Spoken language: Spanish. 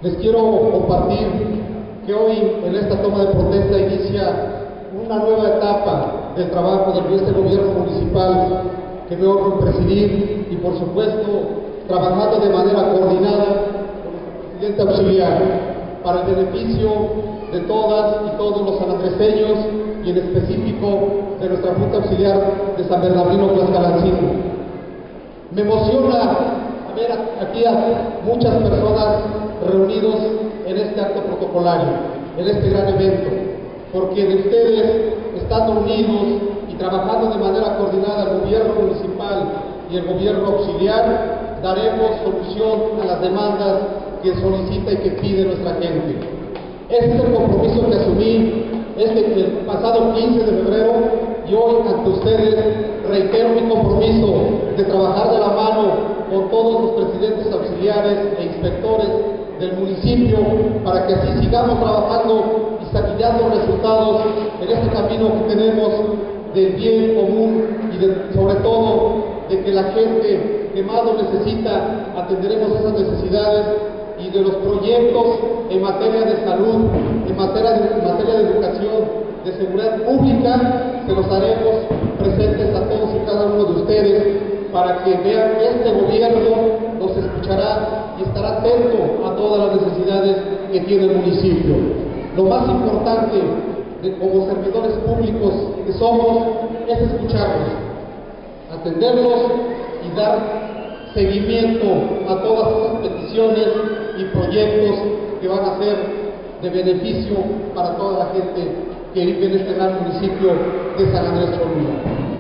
Les quiero compartir que hoy en esta toma de protesta inicia una nueva etapa del trabajo de este gobierno municipal que me honro presidir y por supuesto trabajando de manera coordinada con nuestro presidente auxiliar para el beneficio de todas y todos los sanandreseños y en específico de nuestra Junta Auxiliar de San Bernardino Tlaxcalancino. Me emociona ver aquí a muchas personas reunidos en este acto protocolario, en este gran evento, porque de ustedes, estando unidos y trabajando de manera coordinada el gobierno municipal y el gobierno auxiliar, daremos solución a las demandas que solicita y que pide nuestra gente. Este es el compromiso que asumí el pasado 15 de febrero y hoy ante ustedes reitero mi compromiso de trabajar de la mano con todos los presidentes auxiliares e inspectores del municipio para que así sigamos trabajando y saqueando resultados en este camino que tenemos del bien común y sobre todo de que la gente que más lo necesita atenderemos esas necesidades y de los proyectos en materia de salud, en materia de educación, de seguridad pública, se los haremos presentes a todos y cada uno de ustedes para que vean que este gobierno los escuchará y estará atento a todas las necesidades que tiene el municipio. Lo más importante como servidores públicos que somos es escucharlos, atenderlos y dar seguimiento a todas esas peticiones y proyectos que van a ser de beneficio para toda la gente que vive en este gran municipio de San Andrés Cholula.